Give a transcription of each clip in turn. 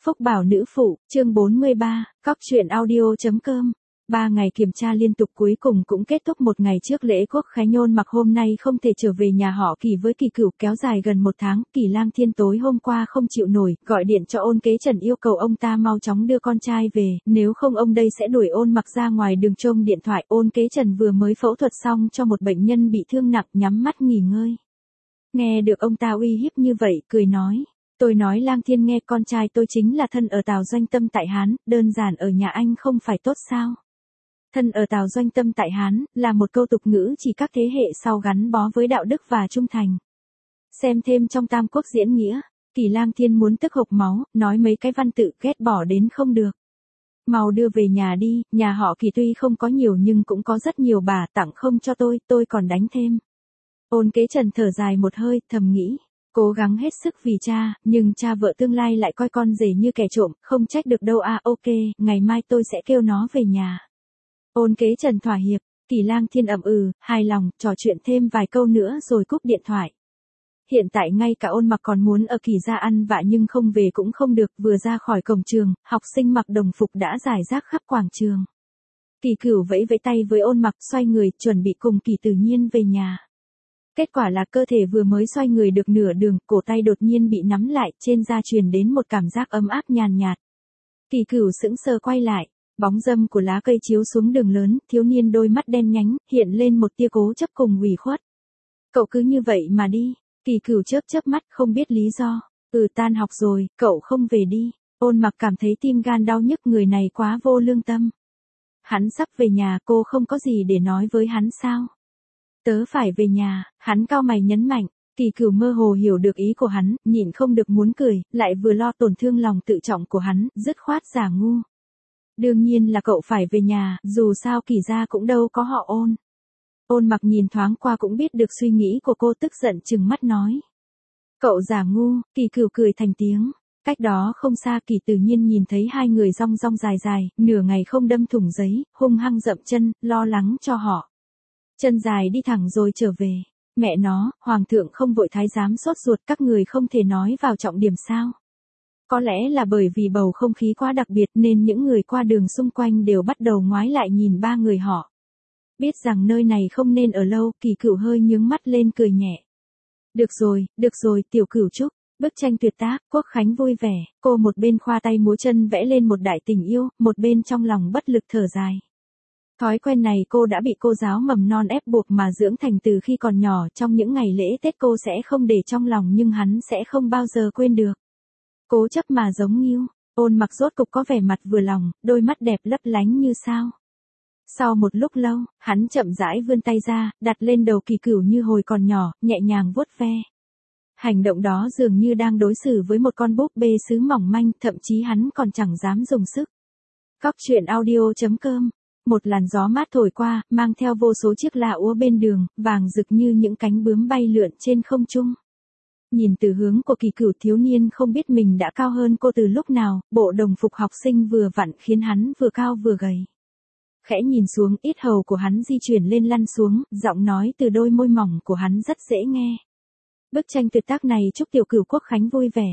Phúc Bảo nữ phụ, chương 43, cóc truyện audio.com. 3 ngày kiểm tra liên tục cuối cùng cũng kết thúc một ngày trước lễ Quốc khánh. Nhôn Mặc hôm nay không thể trở về nhà họ Kỳ với Kỳ Cửu kéo dài gần một tháng. Kỳ Lang Thiên tối hôm qua không chịu nổi, gọi điện cho Ôn Kế Trần yêu cầu ông ta mau chóng đưa con trai về, nếu không ông đây sẽ đuổi Ôn Mặc ra ngoài đường. Trông điện thoại, Ôn Kế Trần vừa mới phẫu thuật xong cho một bệnh nhân bị thương nặng, nhắm mắt nghỉ ngơi. Nghe được ông ta uy hiếp như vậy, cười nói. Tôi nói Lang Thiên nghe, con trai tôi chính là thân ở Tào Doanh Tâm tại Hán, đơn giản ở nhà anh không phải tốt sao? Thân ở Tào Doanh Tâm tại Hán, là một câu tục ngữ chỉ các thế hệ sau gắn bó với đạo đức và trung thành. Xem thêm trong Tam Quốc diễn nghĩa, Kỳ Lang Thiên muốn tức hộc máu, nói mấy cái văn tự ghét bỏ đến không được. Mau đưa về nhà đi, nhà họ Kỳ tuy không có nhiều nhưng cũng có rất nhiều bà tặng không cho tôi còn đánh thêm. Ôn Kế Trần thở dài một hơi, thầm nghĩ. Cố gắng hết sức vì cha, nhưng cha vợ tương lai lại coi con rể như kẻ trộm, không trách được đâu à. Ok, ngày mai tôi sẽ kêu nó về nhà. Ôn Kế Trần thỏa hiệp, Kỳ Lang Thiên ậm hài lòng, trò chuyện thêm vài câu nữa rồi cúp điện thoại. Hiện tại ngay cả Ôn Mặc còn muốn ở Kỳ gia ăn vạ nhưng không về cũng không được, vừa ra khỏi cổng trường, học sinh mặc đồng phục đã rải rác khắp quảng trường. Kỳ Cửu vẫy vẫy tay với Ôn Mặc, xoay người, chuẩn bị cùng Kỳ Tự Nhiên về nhà. Kết quả là cơ thể vừa mới xoay người được nửa đường, cổ tay đột nhiên bị nắm lại, trên da truyền đến một cảm giác ấm áp nhàn nhạt. Kỳ Cửu sững sờ quay lại, bóng râm của lá cây chiếu xuống đường lớn, thiếu niên đôi mắt đen nhánh, hiện lên một tia cố chấp cùng ủy khuất. Cậu cứ như vậy mà đi. Kỳ Cửu chớp chớp mắt, không biết lý do. Tan học rồi, cậu không về đi. Ôn Mặc cảm thấy tim gan đau nhức, người này quá vô lương tâm. Hắn sắp về nhà, cô không có gì để nói với hắn sao? Tớ phải về nhà, hắn cau mày nhấn mạnh. Kỳ Cửu mơ hồ hiểu được ý của hắn, nhịn không được muốn cười, lại vừa lo tổn thương lòng tự trọng của hắn, dứt khoát giả ngu. Đương nhiên là cậu phải về nhà, dù sao Kỳ gia cũng đâu có họ Ôn. Ôn Mặc nhìn thoáng qua cũng biết được suy nghĩ của cô, tức giận trừng mắt nói. Cậu giả ngu. Kỳ Cửu cười thành tiếng. Cách đó không xa, Kỳ Tự Nhiên nhìn thấy hai người rong rong dài dài, nửa ngày không đâm thủng giấy, hung hăng dậm chân, lo lắng cho họ. Chân dài đi thẳng rồi trở về. Mẹ nó, hoàng thượng không vội thái giám sốt ruột, các người không thể nói vào trọng điểm sao? Có lẽ là bởi vì bầu không khí quá đặc biệt nên những người qua đường xung quanh đều bắt đầu ngoái lại nhìn ba người họ. Biết rằng nơi này không nên ở lâu, Kỳ Cửu hơi nhướng mắt lên cười nhẹ. Được rồi, Tiểu Cửu Trúc. Bức tranh tuyệt tác, Quốc khánh vui vẻ, cô một bên khoa tay múa chân vẽ lên một đại tình yêu, một bên trong lòng bất lực thở dài. Thói quen này cô đã bị cô giáo mầm non ép buộc mà dưỡng thành từ khi còn nhỏ, trong những ngày lễ Tết cô sẽ không để trong lòng nhưng hắn sẽ không bao giờ quên được. Cố chấp mà giống Nghiêu. Ôn Mặc rốt cục có vẻ mặt vừa lòng, đôi mắt đẹp lấp lánh như sao. Sau một lúc lâu, hắn chậm rãi vươn tay ra, đặt lên đầu Kỳ Cửu như hồi còn nhỏ, nhẹ nhàng vuốt ve. Hành động đó dường như đang đối xử với một con búp bê sứ mỏng manh, thậm chí hắn còn chẳng dám dùng sức. Cóc truyện audio.com. Một làn gió mát thổi qua, mang theo vô số chiếc la úa bên đường, vàng rực như những cánh bướm bay lượn trên không trung. Nhìn từ hướng của Kỳ Cửu, thiếu niên không biết mình đã cao hơn cô từ lúc nào, bộ đồng phục học sinh vừa vặn khiến hắn vừa cao vừa gầy. Khẽ nhìn xuống, yết hầu của hắn di chuyển lên lăn xuống, giọng nói từ đôi môi mỏng của hắn rất dễ nghe. Bức tranh tuyệt tác này chúc Tiểu Cửu Quốc khánh vui vẻ.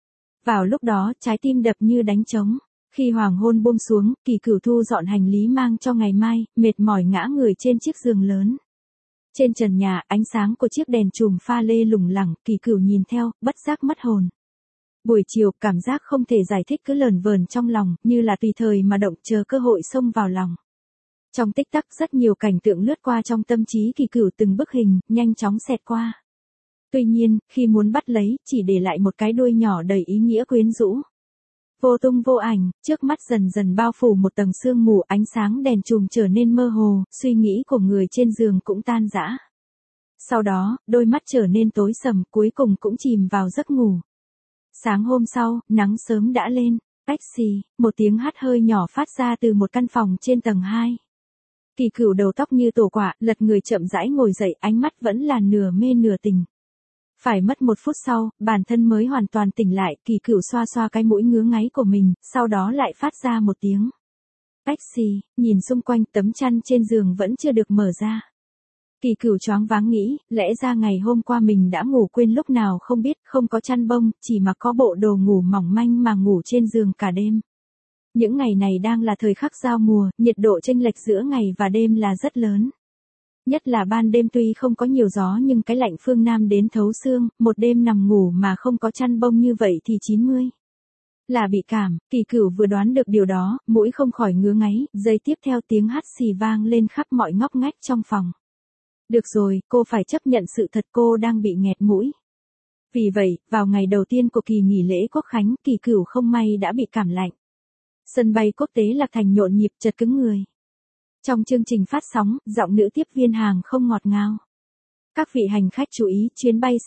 Vào lúc đó, trái tim đập như đánh trống. Khi hoàng hôn buông xuống, Kỳ Cửu thu dọn hành lý mang cho ngày mai, mệt mỏi ngã người trên chiếc giường lớn. Trên trần nhà, ánh sáng của chiếc đèn chùm pha lê lủng lẳng, Kỳ Cửu nhìn theo, bất giác mất hồn. Buổi chiều, cảm giác không thể giải thích cứ lờn vờn trong lòng, như là tùy thời mà động, chờ cơ hội xông vào lòng. Trong tích tắc, rất nhiều cảnh tượng lướt qua trong tâm trí Kỳ Cửu, từng bức hình nhanh chóng xẹt qua. Tuy nhiên, khi muốn bắt lấy, chỉ để lại một cái đuôi nhỏ đầy ý nghĩa quyến rũ. Vô tung vô ảnh, trước mắt dần dần bao phủ một tầng sương mù, ánh sáng đèn chùm trở nên mơ hồ, suy nghĩ của người trên giường cũng tan rã. Sau đó, đôi mắt trở nên tối sầm, cuối cùng cũng chìm vào giấc ngủ. Sáng hôm sau, nắng sớm đã lên. Ách xì, một tiếng hắt hơi nhỏ phát ra từ một căn phòng trên tầng 2. Kỳ Cửu đầu tóc như tổ quả, lật người chậm rãi ngồi dậy, ánh mắt vẫn là nửa mê nửa tình. Phải mất 1 phút sau, bản thân mới hoàn toàn tỉnh lại, Kỳ Cửu xoa xoa cái mũi ngứa ngáy của mình, sau đó lại phát ra một tiếng. Ách xì, nhìn xung quanh, tấm chăn trên giường vẫn chưa được mở ra. Kỳ Cửu choáng váng nghĩ, lẽ ra ngày hôm qua mình đã ngủ quên lúc nào không biết, không có chăn bông, chỉ mặc có bộ đồ ngủ mỏng manh mà ngủ trên giường cả đêm. Những ngày này đang là thời khắc giao mùa, nhiệt độ chênh lệch giữa ngày và đêm là rất lớn. Nhất là ban đêm tuy không có nhiều gió nhưng cái lạnh phương Nam đến thấu xương, một đêm nằm ngủ mà không có chăn bông như vậy thì 90. Là bị cảm, Kỳ Cửu vừa đoán được điều đó, mũi không khỏi ngứa ngáy, giây tiếp theo tiếng hắt xì vang lên khắp mọi ngóc ngách trong phòng. Được rồi, cô phải chấp nhận sự thật cô đang bị nghẹt mũi. Vì vậy, vào ngày đầu tiên của kỳ nghỉ lễ Quốc khánh, Kỳ Cửu không may đã bị cảm lạnh. Sân bay quốc tế Lạc Thành nhộn nhịp chật cứng người. Trong chương trình phát sóng, giọng nữ tiếp viên hàng không ngọt ngào. Các vị hành khách chú ý, chuyến bay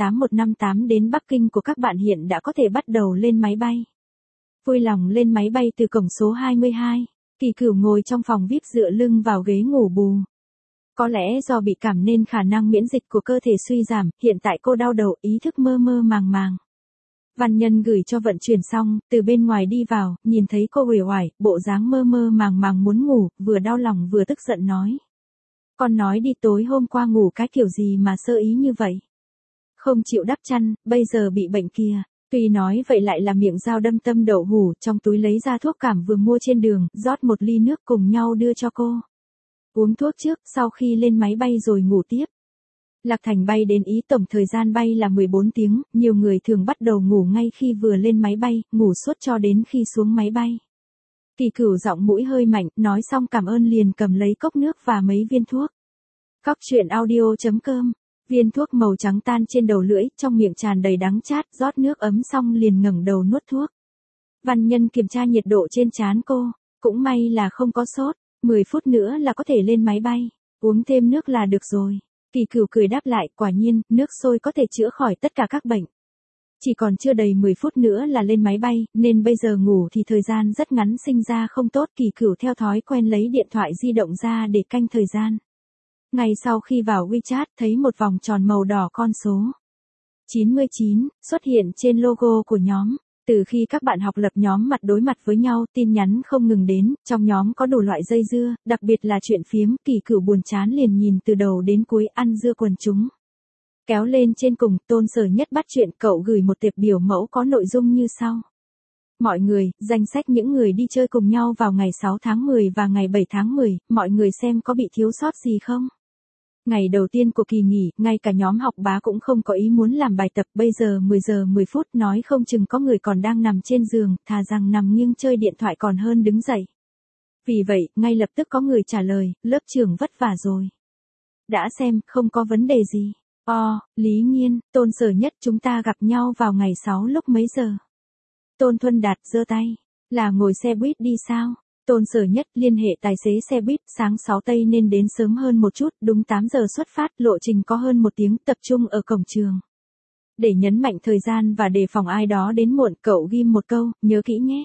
CA8158 đến Bắc Kinh của các bạn hiện đã có thể bắt đầu lên máy bay. Vui lòng lên máy bay từ cổng số 22. Kỳ Cửu ngồi trong phòng VIP dựa lưng vào ghế ngủ bù. Có lẽ do bị cảm nên khả năng miễn dịch của cơ thể suy giảm, hiện tại cô đau đầu, ý thức mơ mơ màng màng. Văn Nhân gửi cho vận chuyển xong, từ bên ngoài đi vào, nhìn thấy cô uể oải, bộ dáng mơ mơ màng màng muốn ngủ, vừa đau lòng vừa tức giận nói. Con nói đi tối hôm qua ngủ cái kiểu gì mà sơ ý như vậy. Không chịu đắp chăn, bây giờ bị bệnh kìa. Tuy nói vậy lại là miệng dao đâm tâm đậu hủ, trong túi lấy ra thuốc cảm vừa mua trên đường, rót một ly nước cùng nhau đưa cho cô. Uống thuốc trước, sau khi lên máy bay rồi ngủ tiếp. Lạc Thành bay đến Ý tổng thời gian bay là 14 tiếng, nhiều người thường bắt đầu ngủ ngay khi vừa lên máy bay, ngủ suốt cho đến khi xuống máy bay. Kỳ Cửu giọng mũi hơi mạnh, nói xong cảm ơn liền cầm lấy cốc nước và mấy viên thuốc. Cóc truyện audio.com. Viên thuốc màu trắng tan trên đầu lưỡi, trong miệng tràn đầy đắng chát, rót nước ấm xong liền ngẩng đầu nuốt thuốc. Văn Nhân kiểm tra nhiệt độ trên trán cô, cũng may là không có sốt, 10 phút nữa là có thể lên máy bay, uống thêm nước là được rồi. Kỳ Cửu cười đáp lại, quả nhiên, nước sôi có thể chữa khỏi tất cả các bệnh. Chỉ còn chưa đầy 10 phút nữa là lên máy bay, nên bây giờ ngủ thì thời gian rất ngắn sinh ra không tốt. Kỳ Cửu theo thói quen lấy điện thoại di động ra để canh thời gian. Ngay sau khi vào WeChat thấy một vòng tròn màu đỏ con số 99 xuất hiện trên logo của nhóm. Từ khi các bạn học lập nhóm mặt đối mặt với nhau, tin nhắn không ngừng đến, trong nhóm có đủ loại dây dưa, đặc biệt là chuyện phiếm. Kỳ Cửu buồn chán liền nhìn từ đầu đến cuối ăn dưa quần chúng. Kéo lên trên cùng, Tôn Sở Nhất bắt chuyện, cậu gửi một tiệp biểu mẫu có nội dung như sau. Mọi người, danh sách những người đi chơi cùng nhau vào ngày 6 tháng 10 và ngày 7 tháng 10, mọi người xem có bị thiếu sót gì không? Ngày đầu tiên của kỳ nghỉ, ngay cả nhóm học bá cũng không có ý muốn làm bài tập, bây giờ 10 giờ 10 phút nói không chừng có người còn đang nằm trên giường, thà rằng nằm nghiêng chơi điện thoại còn hơn đứng dậy. Vì vậy, ngay lập tức có người trả lời, lớp trưởng vất vả rồi. Đã xem, không có vấn đề gì. Lý Nhiên, Tôn Sở Nhất, chúng ta gặp nhau vào ngày 6 lúc mấy giờ? Tôn Thuân Đạt giơ tay, là ngồi xe buýt đi sao? Tôn Sở Nhất, liên hệ tài xế xe buýt, sáng 6 tây nên đến sớm hơn một chút, đúng 8 giờ xuất phát, lộ trình có hơn 1 tiếng, tập trung ở cổng trường. Để nhấn mạnh thời gian và đề phòng ai đó đến muộn, cậu ghim một câu, nhớ kỹ nhé.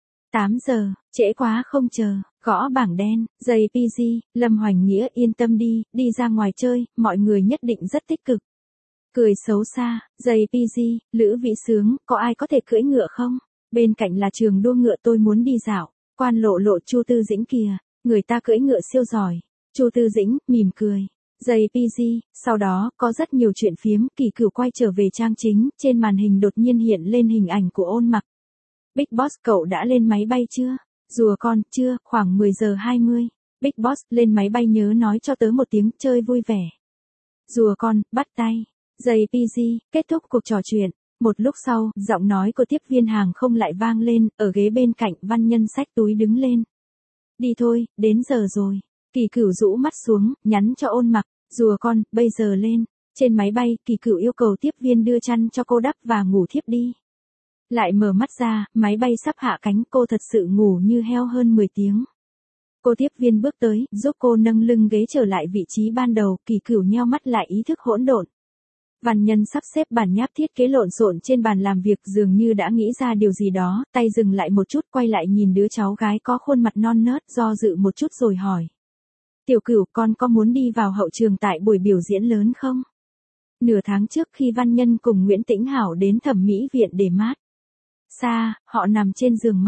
8 giờ, trễ quá không chờ, gõ bảng đen, JPG, Lâm Hoành Nghĩa yên tâm đi, đi ra ngoài chơi, mọi người nhất định rất tích cực. Cười xấu xa, JPG, Lữ Vĩ Sướng, có ai có thể cưỡi ngựa không? Bên cạnh là trường đua ngựa tôi muốn đi dạo. Quan Lộ Lộ, Chu Tư Dĩnh kìa, người ta cưỡi ngựa siêu giỏi. Chu Tư Dĩnh, mỉm cười. JPG, sau đó, có rất nhiều chuyện phiếm. Kỳ Cửu quay trở về trang chính, trên màn hình đột nhiên hiện lên hình ảnh của Ôn Mặc. Big Boss, cậu đã lên máy bay chưa? Rùa con, chưa, khoảng 10 giờ 20. Big Boss, lên máy bay nhớ nói cho tớ một tiếng, chơi vui vẻ. Rùa con, bắt tay. JPG, kết thúc cuộc trò chuyện. Một lúc sau, giọng nói của tiếp viên hàng không lại vang lên, ở ghế bên cạnh, Văn Nhân xách túi đứng lên. Đi thôi, đến giờ rồi. Kỳ Cửu rũ mắt xuống, nhắn cho Ôn Mặc, rùa con, bây giờ lên. Trên máy bay, Kỳ Cửu yêu cầu tiếp viên đưa chăn cho cô đắp và ngủ thiếp đi. Lại mở mắt ra, máy bay sắp hạ cánh, cô thật sự ngủ như heo hơn 10 tiếng. Cô tiếp viên bước tới, giúp cô nâng lưng ghế trở lại vị trí ban đầu, Kỳ Cửu nheo mắt lại ý thức hỗn độn. Văn Nhân sắp xếp bản nháp thiết kế lộn xộn trên bàn làm việc, dường như đã nghĩ ra điều gì đó, tay dừng lại một chút, quay lại nhìn đứa cháu gái có khuôn mặt non nớt, do dự một chút rồi hỏi. Tiểu Cửu, con có muốn đi vào hậu trường tại buổi biểu diễn lớn không? Nửa tháng trước khi Văn Nhân cùng Nguyễn Tĩnh Hảo đến thẩm mỹ viện để mát xa, họ nằm trên giường mát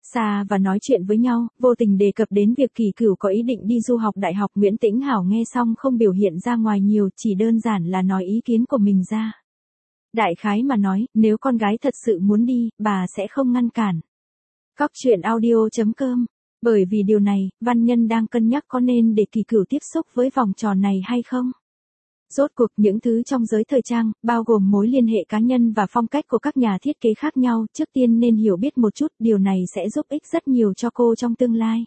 Xa và nói chuyện với nhau, vô tình đề cập đến việc Kỳ Cửu có ý định đi du học đại học. Nguyễn Tĩnh Hảo nghe xong không biểu hiện ra ngoài nhiều, chỉ đơn giản là nói ý kiến của mình ra. Đại khái mà nói, nếu con gái thật sự muốn đi, bà sẽ không ngăn cản. Cóc truyện audio.com. Bởi vì điều này, Văn Nhân đang cân nhắc có nên để Kỳ Cửu tiếp xúc với vòng tròn này hay không. Rốt cuộc những thứ trong giới thời trang, bao gồm mối liên hệ cá nhân và phong cách của các nhà thiết kế khác nhau, trước tiên nên hiểu biết một chút, điều này sẽ giúp ích rất nhiều cho cô trong tương lai.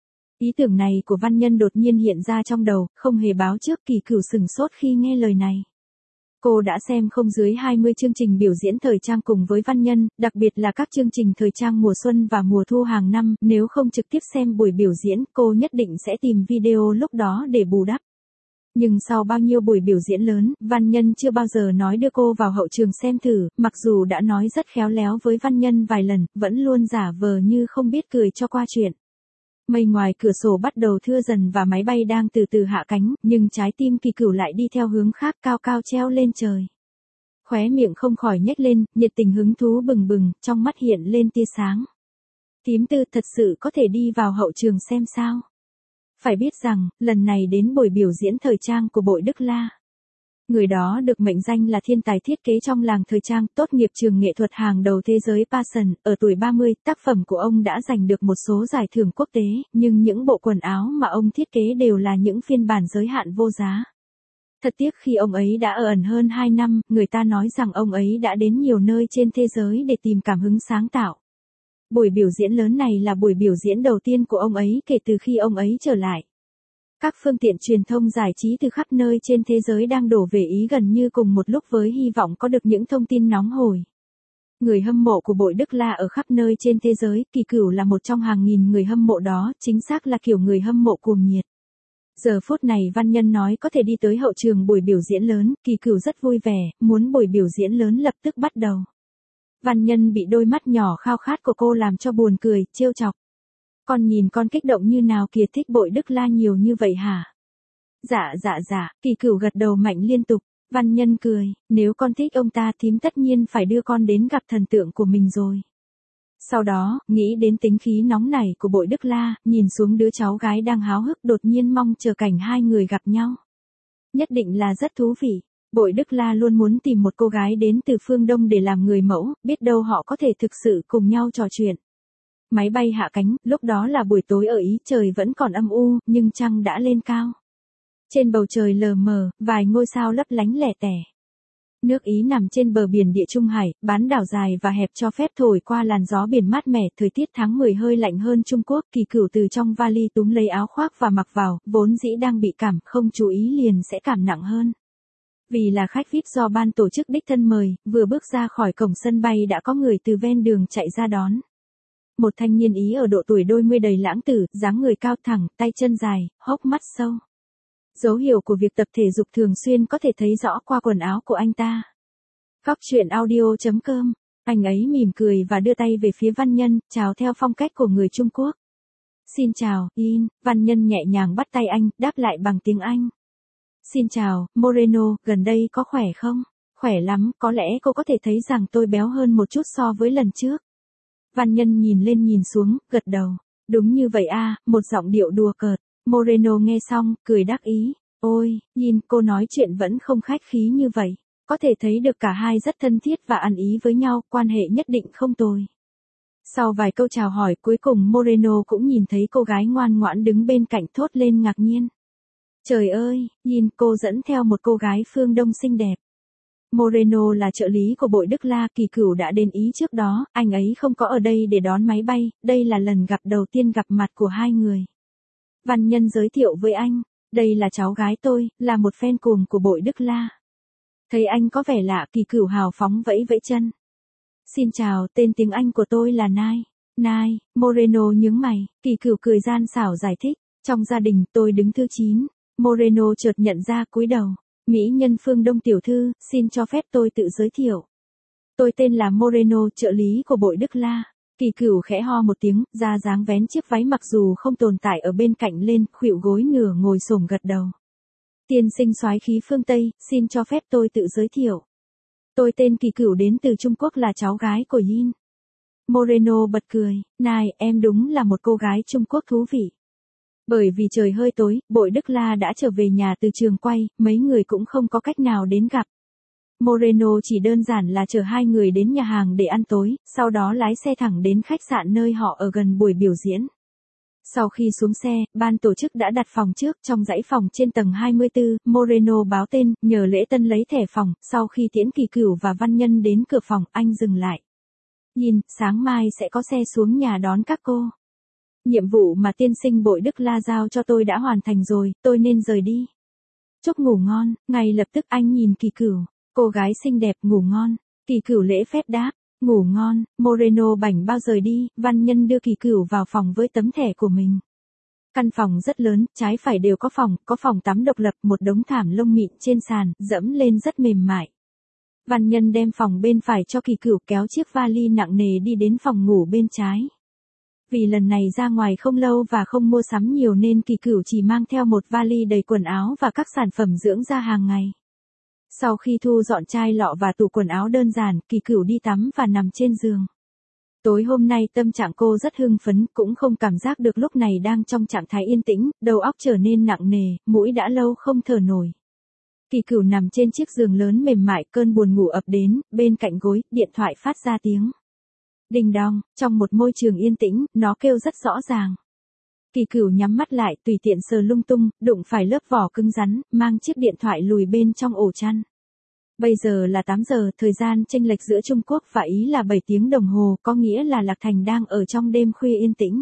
Ý tưởng này của Văn Nhân đột nhiên hiện ra trong đầu, không hề báo trước. Kỳ Cửu sửng sốt khi nghe lời này. Cô đã xem không dưới 20 chương trình biểu diễn thời trang cùng với Văn Nhân, đặc biệt là các chương trình thời trang mùa xuân và mùa thu hàng năm, nếu không trực tiếp xem buổi biểu diễn, cô nhất định sẽ tìm video lúc đó để bù đắp. Nhưng sau bao nhiêu buổi biểu diễn lớn, Văn Nhân chưa bao giờ nói đưa cô vào hậu trường xem thử, mặc dù đã nói rất khéo léo với Văn Nhân vài lần, vẫn luôn giả vờ như không biết cười cho qua chuyện. Mây ngoài cửa sổ bắt đầu thưa dần và máy bay đang từ từ hạ cánh, nhưng trái tim Kỳ Cửu lại đi theo hướng khác, cao cao treo lên trời. Khóe miệng không khỏi nhếch lên, nhiệt tình hứng thú bừng bừng, trong mắt hiện lên tia sáng. Thím Tư thật sự có thể đi vào hậu trường xem sao? Phải biết rằng, lần này đến buổi biểu diễn thời trang của Bội Đức La. Người đó được mệnh danh là thiên tài thiết kế trong làng thời trang, tốt nghiệp trường nghệ thuật hàng đầu thế giới Parsons, ở tuổi 30, tác phẩm của ông đã giành được một số giải thưởng quốc tế, nhưng những bộ quần áo mà ông thiết kế đều là những phiên bản giới hạn vô giá. Thật tiếc khi ông ấy đã ở ẩn hơn 2 năm, người ta nói rằng ông ấy đã đến nhiều nơi trên thế giới để tìm cảm hứng sáng tạo. Buổi biểu diễn lớn này là buổi biểu diễn đầu tiên của ông ấy kể từ khi ông ấy trở lại. Các phương tiện truyền thông giải trí từ khắp nơi trên thế giới đang đổ về Ý gần như cùng một lúc với hy vọng có được những thông tin nóng hổi. Người hâm mộ của Bội Đức La ở khắp nơi trên thế giới, Kỳ Cửu là một trong hàng nghìn người hâm mộ đó, chính xác là kiểu người hâm mộ cuồng nhiệt. Giờ phút này Văn Nhân nói có thể đi tới hậu trường buổi biểu diễn lớn, Kỳ Cửu rất vui vẻ, muốn buổi biểu diễn lớn lập tức bắt đầu. Văn Nhân bị đôi mắt nhỏ khao khát của cô làm cho buồn cười, trêu chọc. Con nhìn con kích động như nào kìa, thích Bội Đức La nhiều như vậy hả? Dạ, Kỳ Cửu gật đầu mạnh liên tục. Văn Nhân cười, nếu con thích ông ta thím tất nhiên phải đưa con đến gặp thần tượng của mình rồi. Sau đó, nghĩ đến tính khí nóng nảy của Bội Đức La, nhìn xuống đứa cháu gái đang háo hức, đột nhiên mong chờ cảnh hai người gặp nhau. Nhất định là rất thú vị. Bội Đức La luôn muốn tìm một cô gái đến từ phương Đông để làm người mẫu, biết đâu họ có thể thực sự cùng nhau trò chuyện. Máy bay hạ cánh, lúc đó là buổi tối ở Ý, trời vẫn còn âm u, nhưng trăng đã lên cao. Trên bầu trời lờ mờ, vài ngôi sao lấp lánh lẻ tẻ. Nước Ý nằm trên bờ biển Địa Trung Hải, bán đảo dài và hẹp cho phép thổi qua làn gió biển mát mẻ, thời tiết tháng 10 hơi lạnh hơn Trung Quốc. Kỳ Cửu từ trong vali túm lấy áo khoác và mặc vào, vốn dĩ đang bị cảm, không chú ý liền sẽ cảm nặng hơn. Vì là khách VIP do ban tổ chức đích thân mời, vừa bước ra khỏi cổng sân bay đã có người từ ven đường chạy ra đón. Một thanh niên Ý ở độ tuổi đôi mươi đầy lãng tử, dáng người cao thẳng, tay chân dài, hốc mắt sâu. Dấu hiệu của việc tập thể dục thường xuyên có thể thấy rõ qua quần áo của anh ta. Cóc truyện audio.com. Anh ấy mỉm cười và đưa tay về phía Văn Nhân, chào theo phong cách của người Trung Quốc. Xin chào, In. Văn Nhân nhẹ nhàng bắt tay anh, đáp lại bằng tiếng Anh. Xin chào, Moreno, gần đây có khỏe không? Khỏe lắm, có lẽ cô có thể thấy rằng tôi béo hơn một chút so với lần trước. Văn Nhân nhìn lên nhìn xuống, gật đầu. Đúng như vậy à, một giọng điệu đùa cợt. Moreno nghe xong, cười đắc ý. Ôi, nhìn cô nói chuyện vẫn không khách khí như vậy. Có thể thấy được cả hai rất thân thiết và ăn ý với nhau, quan hệ nhất định không tồi. Sau vài câu chào hỏi, cuối cùng Moreno cũng nhìn thấy cô gái ngoan ngoãn đứng bên cạnh, thốt lên ngạc nhiên. Trời ơi, nhìn cô dẫn theo một cô gái phương Đông xinh đẹp. Moreno là trợ lý của Bội Đức La, Kỳ Cửu đã đến Ý trước đó, anh ấy không có ở đây để đón máy bay, đây là lần gặp đầu tiên gặp mặt của hai người. Văn Nhân giới thiệu với anh, đây là cháu gái tôi, là một fan cuồng của Bội Đức La. Thấy anh có vẻ lạ, Kỳ Cửu hào phóng vẫy vẫy chân. Xin chào, tên tiếng Anh của tôi là Nai. Nai, Moreno nhướng mày, Kỳ Cửu cười gian xảo giải thích, trong gia đình tôi đứng thứ 9. Moreno chợt nhận ra, cúi đầu. Mỹ nhân phương Đông tiểu thư, xin cho phép tôi tự giới thiệu. Tôi tên là Moreno, trợ lý của Bội Đức La. Kỳ Cửu khẽ ho một tiếng, ra dáng vén chiếc váy mặc dù không tồn tại ở bên cạnh lên, khuỵu gối nửa ngồi xổm gật đầu. Tiên sinh soái khí phương Tây, xin cho phép tôi tự giới thiệu. Tôi tên Kỳ Cửu đến từ Trung Quốc, là cháu gái của Yin. Moreno bật cười, này em đúng là một cô gái Trung Quốc thú vị. Bởi vì trời hơi tối, Bội Đức La đã trở về nhà từ trường quay, mấy người cũng không có cách nào đến gặp. Moreno chỉ đơn giản là chở hai người đến nhà hàng để ăn tối, sau đó lái xe thẳng đến khách sạn nơi họ ở gần buổi biểu diễn. Sau khi xuống xe, ban tổ chức đã đặt phòng trước trong dãy phòng trên tầng 24, Moreno báo tên, nhờ Lễ Tân lấy thẻ phòng, sau khi tiễn Kỳ Cửu và Văn Nhân đến cửa phòng, anh dừng lại. Nhìn, sáng mai sẽ có xe xuống nhà đón các cô. Nhiệm vụ mà tiên sinh Bội Đức La giao cho tôi đã hoàn thành rồi, tôi nên rời đi. Chúc ngủ ngon, ngay lập tức anh nhìn Kỳ Cửu, cô gái xinh đẹp ngủ ngon. Kỳ Cửu lễ phép đáp, ngủ ngon. Moreno bảnh bao rời đi, Văn Nhân đưa Kỳ Cửu vào phòng với tấm thẻ của mình. Căn phòng rất lớn, trái phải đều có phòng tắm độc lập, một đống thảm lông mịn trên sàn, dẫm lên rất mềm mại. Văn Nhân đem phòng bên phải cho Kỳ Cửu, kéo chiếc vali nặng nề đi đến phòng ngủ bên trái. Vì lần này ra ngoài không lâu và không mua sắm nhiều nên Kỳ Cửu chỉ mang theo một vali đầy quần áo và các sản phẩm dưỡng da hàng ngày. Sau khi thu dọn chai lọ và tủ quần áo đơn giản, Kỳ Cửu đi tắm và nằm trên giường. Tối hôm nay tâm trạng cô rất hưng phấn, cũng không cảm giác được lúc này đang trong trạng thái yên tĩnh, đầu óc trở nên nặng nề, mũi đã lâu không thở nổi. Kỳ Cửu nằm trên chiếc giường lớn mềm mại, cơn buồn ngủ ập đến, bên cạnh gối, điện thoại phát ra tiếng. Đinh đong, trong một môi trường yên tĩnh, nó kêu rất rõ ràng. Kỳ Cửu nhắm mắt lại, tùy tiện sờ lung tung, đụng phải lớp vỏ cứng rắn, mang chiếc điện thoại lùi bên trong ổ chăn. Bây giờ là 8 giờ, thời gian chênh lệch giữa Trung Quốc và Ý là 7 tiếng đồng hồ, có nghĩa là Lạc Thành đang ở trong đêm khuya yên tĩnh.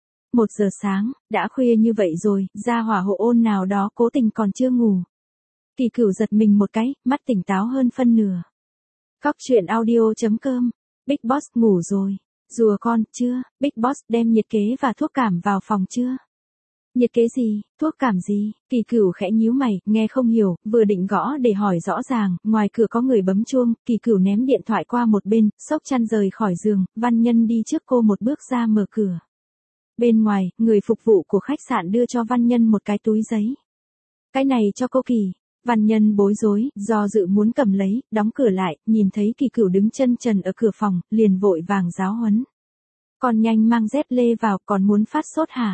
1 giờ sáng, đã khuya như vậy rồi, gia hỏa hộ ôn nào đó cố tình còn chưa ngủ. Kỳ Cửu giật mình một cái, mắt tỉnh táo hơn phân nửa. Cóc truyện audio.com. Big Boss ngủ rồi. Rùa con, chưa, Big Boss đem nhiệt kế và thuốc cảm vào phòng chưa? Nhiệt kế gì, thuốc cảm gì? Kỳ Cửu khẽ nhíu mày, nghe không hiểu, vừa định gõ để hỏi rõ ràng, ngoài cửa có người bấm chuông, Kỳ Cửu ném điện thoại qua một bên, xốc chăn rời khỏi giường, Văn Nhân đi trước cô một bước ra mở cửa. Bên ngoài, người phục vụ của khách sạn đưa cho Văn Nhân một cái túi giấy. Cái này cho cô Kỳ. Văn Nhân bối rối, do dự muốn cầm lấy, đóng cửa lại, nhìn thấy Kỳ Cửu đứng chân trần ở cửa phòng, liền vội vàng giáo huấn. Còn nhanh mang dép lê vào, còn muốn phát sốt hả?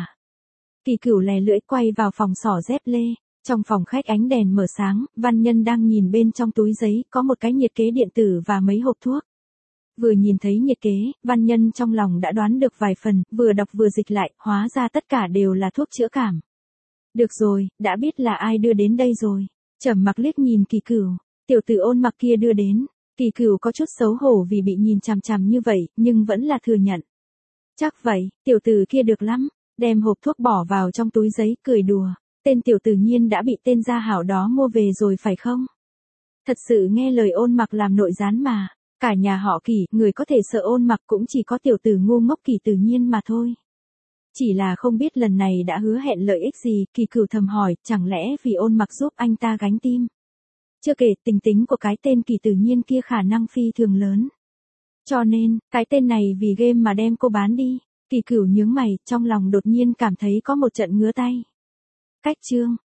Kỳ Cửu lè lưỡi quay vào phòng xỏ dép lê. Trong phòng khách ánh đèn mở sáng, Văn Nhân đang nhìn bên trong túi giấy, có một cái nhiệt kế điện tử và mấy hộp thuốc. Vừa nhìn thấy nhiệt kế, Văn Nhân trong lòng đã đoán được vài phần, vừa đọc vừa dịch lại, hóa ra tất cả đều là thuốc chữa cảm. Được rồi, đã biết là ai đưa đến đây rồi. Trầm Mặc liếc nhìn Kỳ Cửu, tiểu tử Ôn Mặc kia đưa đến. Kỳ Cửu có chút xấu hổ vì bị nhìn chằm chằm như vậy, nhưng vẫn là thừa nhận. Chắc vậy, tiểu tử kia được lắm, đem hộp thuốc bỏ vào trong túi giấy, cười đùa. Tên tiểu tử Nhiên đã bị tên gia hảo đó mua về rồi phải không? Thật sự nghe lời Ôn Mặc làm nội gián mà. Cả nhà họ Kỳ, người có thể sợ Ôn Mặc cũng chỉ có tiểu tử ngu ngốc Kỳ Tử Nhiên mà thôi. Chỉ là không biết lần này đã hứa hẹn lợi ích gì, Kỳ Cửu thầm hỏi, chẳng lẽ vì Ôn Mặc giúp anh ta gánh tim. Chưa kể, tính tính của cái tên Kỳ Tử Nhiên kia khả năng phi thường lớn. Cho nên, cái tên này vì game mà đem cô bán đi. Kỳ Cửu nhướng mày, trong lòng đột nhiên cảm thấy có một trận ngứa tay. Cách chương.